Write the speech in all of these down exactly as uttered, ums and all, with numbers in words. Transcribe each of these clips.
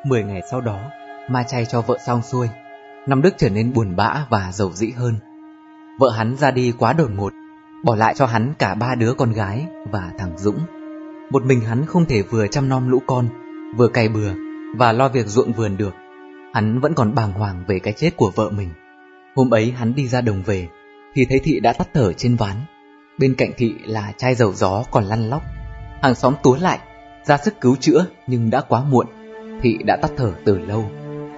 Mười ngày sau đó, ma chay cho vợ xong xuôi, Năm Đức trở nên buồn bã và dầu dĩ hơn. Vợ hắn ra đi quá đột ngột, bỏ lại cho hắn cả ba đứa con gái và thằng Dũng. Một mình hắn không thể vừa chăm nom lũ con, vừa cày bừa và lo việc ruộng vườn được. Hắn vẫn còn bàng hoàng về cái chết của vợ mình. Hôm ấy hắn đi ra đồng về thì thấy Thị đã tắt thở trên ván. Bên cạnh Thị là chai dầu gió còn lăn lóc. Hàng xóm túa lại ra sức cứu chữa, nhưng đã quá muộn. Thị đã tắt thở từ lâu.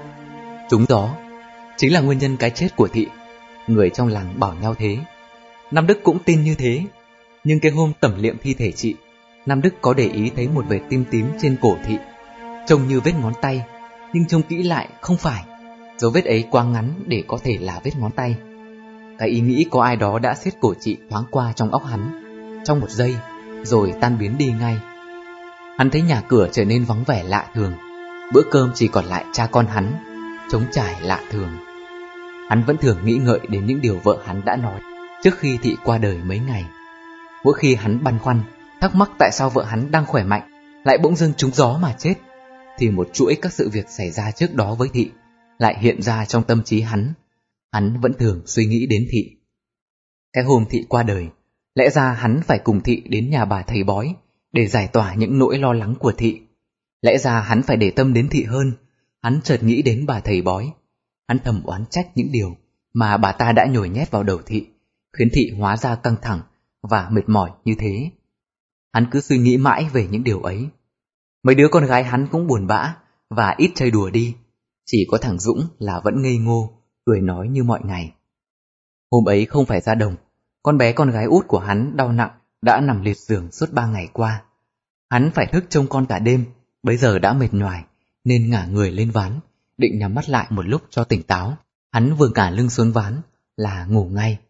Trúng gió chính là nguyên nhân cái chết của Thị. Người trong làng bảo nhau thế. Năm Đức cũng tin như thế. Nhưng cái hôm tẩm liệm thi thể chị, Năm Đức có để ý thấy một vệt tím tím trên cổ Thị, trông như vết ngón tay, nhưng trông kỹ lại không phải. Dấu vết ấy quá ngắn để có thể là vết ngón tay. Cái ý nghĩ có ai đó đã siết cổ chị thoáng qua trong óc hắn, trong một giây, rồi tan biến đi ngay. Hắn thấy nhà cửa trở nên vắng vẻ lạ thường. Bữa cơm chỉ còn lại cha con hắn, trống trải lạ thường. Hắn vẫn thường nghĩ ngợi đến những điều vợ hắn đã nói trước khi Thị qua đời mấy ngày. Mỗi khi hắn băn khoăn, thắc mắc tại sao vợ hắn đang khỏe mạnh lại bỗng dưng trúng gió mà chết, thì một chuỗi các sự việc xảy ra trước đó với Thị lại hiện ra trong tâm trí hắn. Hắn vẫn thường suy nghĩ đến Thị. Cái hôm Thị qua đời, lẽ ra hắn phải cùng Thị đến nhà bà thầy bói để giải tỏa những nỗi lo lắng của Thị. Lẽ ra hắn phải để tâm đến Thị hơn. Hắn chợt nghĩ đến bà thầy bói. Hắn thầm oán trách những điều mà bà ta đã nhồi nhét vào đầu Thị, khiến Thị hóa ra căng thẳng và mệt mỏi như thế. Hắn cứ suy nghĩ mãi về những điều ấy. Mấy đứa con gái hắn cũng buồn bã và ít chơi đùa đi. Chỉ có thằng Dũng là vẫn ngây ngô, cười nói như mọi ngày. Hôm ấy không phải ra đồng, con bé con gái út của hắn đau nặng đã nằm liệt giường suốt ba ngày qua. Hắn phải thức trông con cả đêm, bấy giờ đã mệt nhoài nên ngả người lên ván, định nhắm mắt lại một lúc cho tỉnh táo. Hắn vừa ngả lưng xuống ván là ngủ ngay.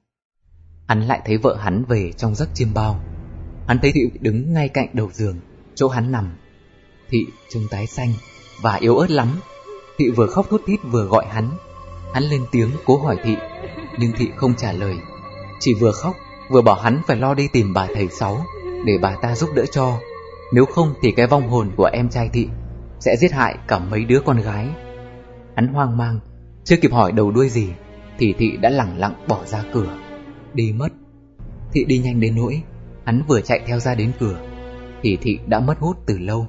Hắn lại thấy vợ hắn về trong giấc chiêm bao. Hắn thấy Thị đứng ngay cạnh đầu giường, chỗ hắn nằm. Thị trông tái xanh và yếu ớt lắm. Thị vừa khóc thút thít vừa gọi hắn. Hắn lên tiếng cố hỏi Thị, nhưng Thị không trả lời, chỉ vừa khóc vừa bảo hắn phải lo đi tìm bà thầy Sáu để bà ta giúp đỡ cho. Nếu không thì cái vong hồn của em trai Thị sẽ giết hại cả mấy đứa con gái. Hắn hoang mang, chưa kịp hỏi đầu đuôi gì thì Thị đã lẳng lặng bỏ ra cửa, đi mất. Thị đi nhanh đến nỗi hắn vừa chạy theo ra đến cửa thì Thị đã mất hút từ lâu.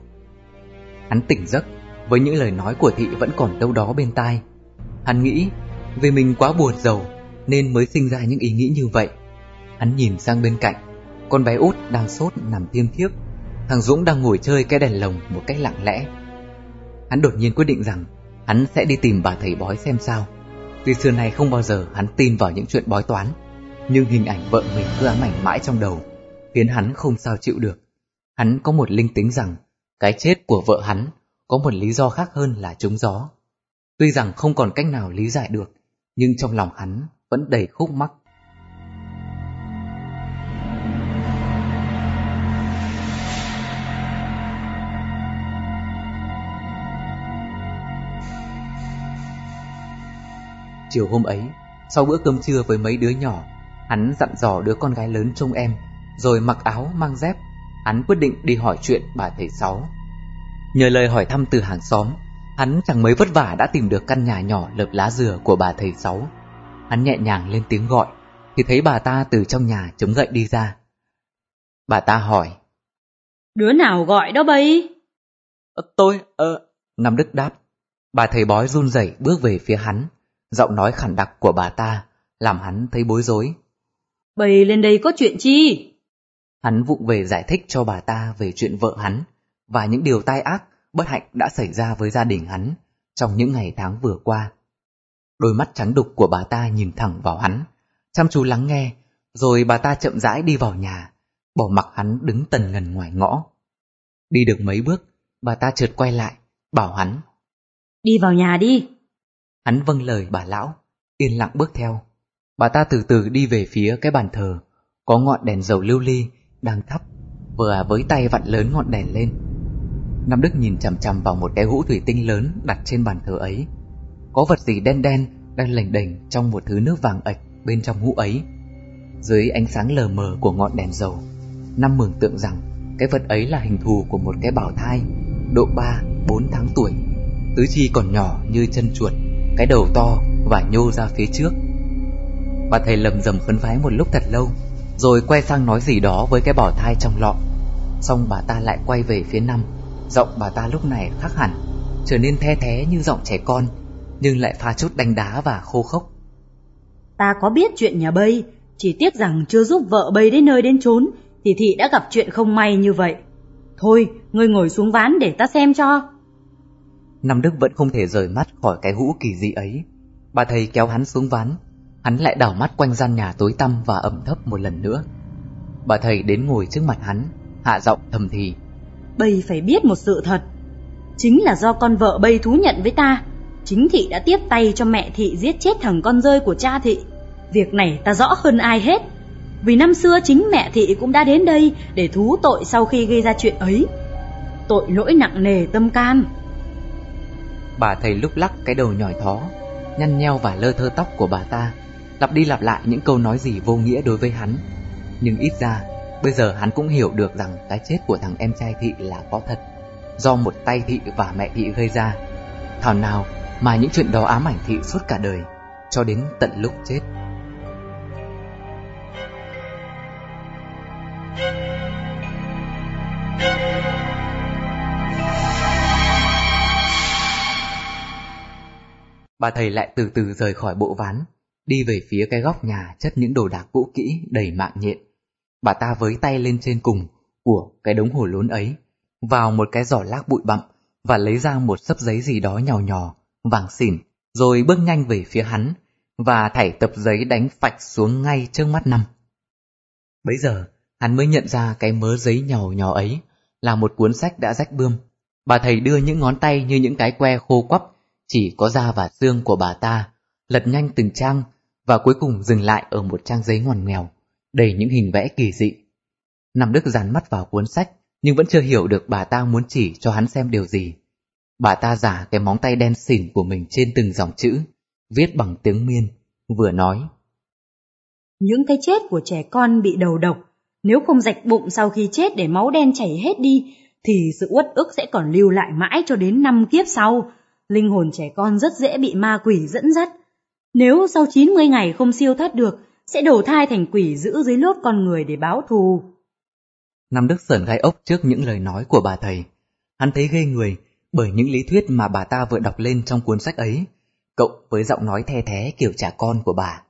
Hắn tỉnh giấc với những lời nói của Thị vẫn còn đâu đó bên tai. Hắn nghĩ vì mình quá buồn rầu nên mới sinh ra những ý nghĩ như vậy. Hắn nhìn sang bên cạnh, con bé út đang sốt nằm thiêm thiếp. Thằng Dũng đang ngồi chơi cái đèn lồng một cách lặng lẽ. Hắn đột nhiên quyết định rằng hắn sẽ đi tìm bà thầy bói xem sao. Vì xưa này không bao giờ hắn tin vào những chuyện bói toán, nhưng hình ảnh vợ mình cứ ám ảnh mãi trong đầu, khiến hắn không sao chịu được. Hắn có một linh tính rằng cái chết của vợ hắn có một lý do khác hơn là trúng gió. Tuy rằng không còn cách nào lý giải được, nhưng trong lòng hắn vẫn đầy khúc mắc. Chiều hôm ấy, sau bữa cơm trưa với mấy đứa nhỏ, hắn dặn dò đứa con gái lớn trông em, rồi mặc áo mang dép. Hắn quyết định đi hỏi chuyện bà thầy Sáu. Nhờ lời hỏi thăm từ hàng xóm, hắn chẳng mấy vất vả đã tìm được căn nhà nhỏ lợp lá dừa của bà thầy Sáu. Hắn nhẹ nhàng lên tiếng gọi thì thấy bà ta từ trong nhà chống gậy đi ra. Bà ta hỏi: Đứa nào gọi đó bây? Ờ, tôi, ờ... Năm Đức đáp. Bà thầy bói run rẩy bước về phía hắn. Giọng nói khản đặc của bà ta làm hắn thấy bối rối. Bày lên đây có chuyện chi? Hắn vụng về giải thích cho bà ta về chuyện vợ hắn và những điều tai ác, bất hạnh đã xảy ra với gia đình hắn trong những ngày tháng vừa qua. Đôi mắt trắng đục của bà ta nhìn thẳng vào hắn, chăm chú lắng nghe, rồi bà ta chậm rãi đi vào nhà, bỏ mặc hắn đứng tần ngần ngoài ngõ. Đi được mấy bước, bà ta chợt quay lại, bảo hắn: Đi vào nhà đi. Hắn vâng lời bà lão, yên lặng bước theo. Bà ta từ từ đi về phía cái bàn thờ, có ngọn đèn dầu lưu ly đang thắp, vừa với tay vặn lớn ngọn đèn lên. Năm Đức nhìn chằm chằm vào một cái hũ thủy tinh lớn đặt trên bàn thờ ấy. Có vật gì đen đen đang lềnh đềnh trong một thứ nước vàng ạch bên trong hũ ấy. Dưới ánh sáng lờ mờ của ngọn đèn dầu, Năm mường tượng rằng cái vật ấy là hình thù của một cái bào thai độ ba bốn tháng tuổi. tứ chi còn nhỏ như chân chuột, cái đầu to và nhô ra phía trước. Bà thầy lầm rầm khấn vái một lúc thật lâu, rồi quay sang nói gì đó với cái bò thai trong lọ. Xong bà ta lại quay về phía Năm. Giọng bà ta lúc này khác hẳn, trở nên the thé như giọng trẻ con, nhưng lại pha chút đánh đá và khô khốc. Ta có biết chuyện nhà Bây, chỉ tiếc rằng chưa giúp vợ Bây đến nơi đến chốn thì thị đã gặp chuyện không may như vậy. Thôi, ngươi ngồi xuống ván để ta xem cho. Năm Đức vẫn không thể rời mắt khỏi cái hũ kỳ dị ấy. Bà thầy kéo hắn xuống ván. Hắn lại đảo mắt quanh gian nhà tối tăm và ẩm thấp một lần nữa. Bà thầy đến ngồi trước mặt hắn, hạ giọng thầm thì: Bây phải biết một sự thật, chính là do con vợ Bây thú nhận với ta, chính thị đã tiếp tay cho mẹ thị giết chết thằng con rơi của cha thị. Việc này ta rõ hơn ai hết, vì năm xưa chính mẹ thị cũng đã đến đây để thú tội sau khi gây ra chuyện ấy. Tội lỗi nặng nề tâm can. Bà thầy lúc lắc cái đầu nhòi thó, nhăn nheo và lơ thơ tóc của bà ta, lặp đi lặp lại những câu nói gì vô nghĩa đối với hắn. Nhưng ít ra bây giờ hắn cũng hiểu được rằng cái chết của thằng em trai thị là có thật, do một tay thị và mẹ thị gây ra. Thảo nào mà những chuyện đó ám ảnh thị suốt cả đời, cho đến tận lúc chết. Bà thầy lại từ từ rời khỏi bộ ván, đi về phía cái góc nhà chất những đồ đạc cũ kỹ đầy mạng nhện. Bà ta với tay lên trên cùng của cái đống hồ lốn ấy, vào một cái giỏ lác bụi bặm và lấy ra một xấp giấy gì đó nhỏ nhỏ, vàng xỉn, rồi bước nhanh về phía hắn và thảy tập giấy đánh phạch xuống ngay trước mắt Năm. Bấy giờ hắn mới nhận ra cái mớ giấy nhỏ nhỏ ấy là một cuốn sách đã rách bươm. Bà thầy đưa những ngón tay như những cái que khô quắp, chỉ có da và xương của bà ta, lật nhanh từng trang và cuối cùng dừng lại ở một trang giấy ngoằn ngoèo, đầy những hình vẽ kỳ dị. Năm Đức dán mắt vào cuốn sách, nhưng vẫn chưa hiểu được bà ta muốn chỉ cho hắn xem điều gì. Bà ta giả cái móng tay đen xỉn của mình trên từng dòng chữ, viết bằng tiếng Miên, vừa nói: Những cái chết của trẻ con bị đầu độc, nếu không rạch bụng sau khi chết để máu đen chảy hết đi, thì sự uất ức sẽ còn lưu lại mãi cho đến năm kiếp sau. Linh hồn trẻ con rất dễ bị ma quỷ dẫn dắt. Nếu sau chín mươi ngày không siêu thoát được, sẽ đầu thai thành quỷ giữ dưới lốt con người để báo thù. Năm Đức sởn gai ốc trước những lời nói của bà thầy. Hắn thấy ghê người bởi những lý thuyết mà bà ta vừa đọc lên trong cuốn sách ấy, cộng với giọng nói the thé kiểu trẻ con của bà.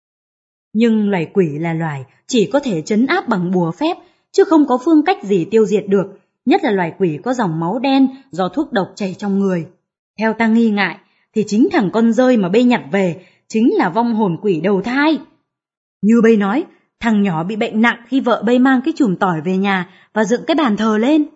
Nhưng loài quỷ là loài chỉ có thể trấn áp bằng bùa phép, chứ không có phương cách gì tiêu diệt được, nhất là loài quỷ có dòng máu đen do thuốc độc chảy trong người. Theo ta nghi ngại, thì chính thằng con rơi mà Bây nhặt về chính là vong hồn quỷ đầu thai. Như Bây nói, thằng nhỏ bị bệnh nặng khi vợ Bây mang cái chùm tỏi về nhà và dựng cái bàn thờ lên.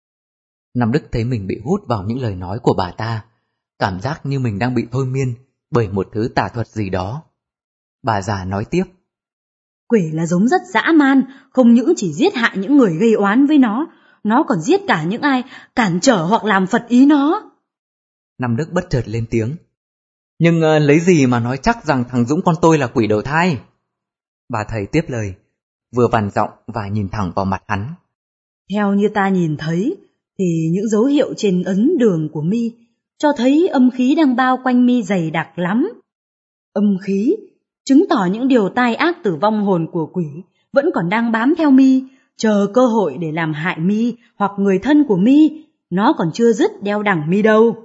Năm Đức thấy mình bị hút vào những lời nói của bà ta, cảm giác như mình đang bị thôi miên bởi một thứ tà thuật gì đó. Bà già nói tiếp: Quỷ là giống rất dã man, không những chỉ giết hại những người gây oán với nó, nó còn giết cả những ai cản trở hoặc làm phật ý nó. Năm Đức bất chợt lên tiếng: Nhưng uh, lấy gì mà nói chắc rằng thằng Dũng con tôi là quỷ đầu thai? Bà thầy tiếp lời, vừa vằn giọng và nhìn thẳng vào mặt hắn. Theo như ta nhìn thấy, thì những dấu hiệu trên ấn đường của mi cho thấy âm khí đang bao quanh mi dày đặc lắm. Âm khí chứng tỏ những điều tai ác từ vong hồn của quỷ vẫn còn đang bám theo mi, chờ cơ hội để làm hại mi hoặc người thân của mi. Nó còn chưa dứt đeo đẳng mi đâu.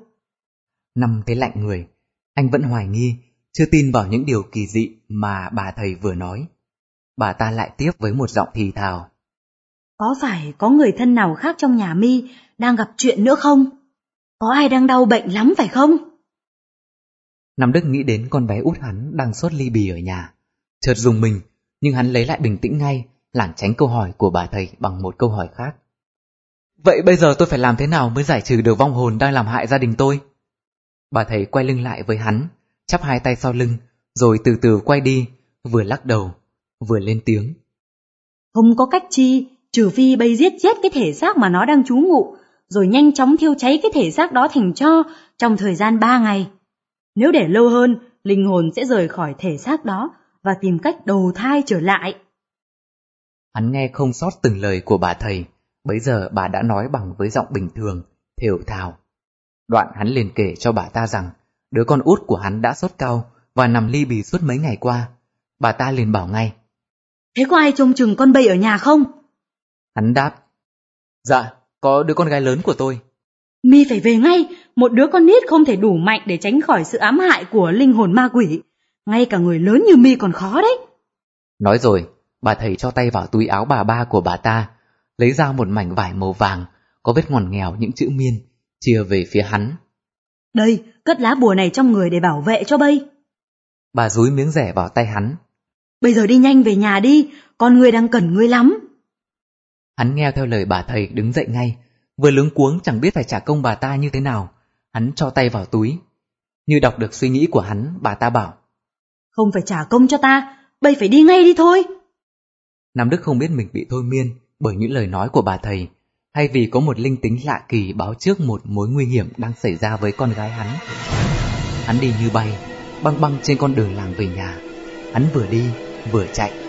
Năm thấy lạnh người, anh vẫn hoài nghi, chưa tin vào những điều kỳ dị mà bà thầy vừa nói. Bà ta lại tiếp với một giọng thì thào: Có phải có người thân nào khác trong nhà mi đang gặp chuyện nữa không? Có ai đang đau bệnh lắm phải không? Năm Đức nghĩ đến con bé út hắn đang sốt ly bì ở nhà, chợt rùng mình, nhưng hắn lấy lại bình tĩnh ngay, lảng tránh câu hỏi của bà thầy bằng một câu hỏi khác. Vậy bây giờ tôi phải làm thế nào mới giải trừ được vong hồn đang làm hại gia đình tôi? Bà thầy quay lưng lại với hắn, chắp hai tay sau lưng, rồi từ từ quay đi, vừa lắc đầu, vừa lên tiếng. Không có cách chi, trừ phi Bây giết chết cái thể xác mà nó đang trú ngụ, rồi nhanh chóng thiêu cháy cái thể xác đó thành tro trong thời gian ba ngày. Nếu để lâu hơn, linh hồn sẽ rời khỏi thể xác đó và tìm cách đầu thai trở lại. Hắn nghe không sót từng lời của bà thầy, bấy giờ bà đã nói bằng với giọng bình thường, thều thào. Đoạn hắn liền kể cho bà ta rằng đứa con út của hắn đã sốt cao và nằm li bì suốt mấy ngày qua. Bà ta liền bảo ngay: Thế có ai trông chừng con Bây ở nhà không? Hắn đáp: Dạ, có đứa con gái lớn của tôi. Mi phải về ngay, một đứa con nít không thể đủ mạnh để tránh khỏi sự ám hại của linh hồn ma quỷ. Ngay cả người lớn như Mi còn khó đấy. Nói rồi, bà thầy cho tay vào túi áo bà ba của bà ta, lấy ra một mảnh vải màu vàng, có vết ngoằn nghèo những chữ miên, chia về phía hắn. Đây, cất lá bùa này trong người để bảo vệ cho Bây. Bà dúi miếng rẻ vào tay hắn. Bây giờ đi nhanh về nhà đi, con người đang cần ngươi lắm. Hắn nghe theo lời bà thầy đứng dậy ngay, vừa luống cuống chẳng biết phải trả công bà ta như thế nào. Hắn cho tay vào túi. Như đọc được suy nghĩ của hắn, bà ta bảo: Không phải trả công cho ta, Bây phải đi ngay đi thôi. Nam Đức không biết mình bị thôi miên bởi những lời nói của bà thầy, hay vì có một linh tính lạ kỳ báo trước một mối nguy hiểm đang xảy ra với con gái hắn. Hắn đi như bay, băng băng trên con đường làng về nhà. Hắn vừa đi, vừa chạy.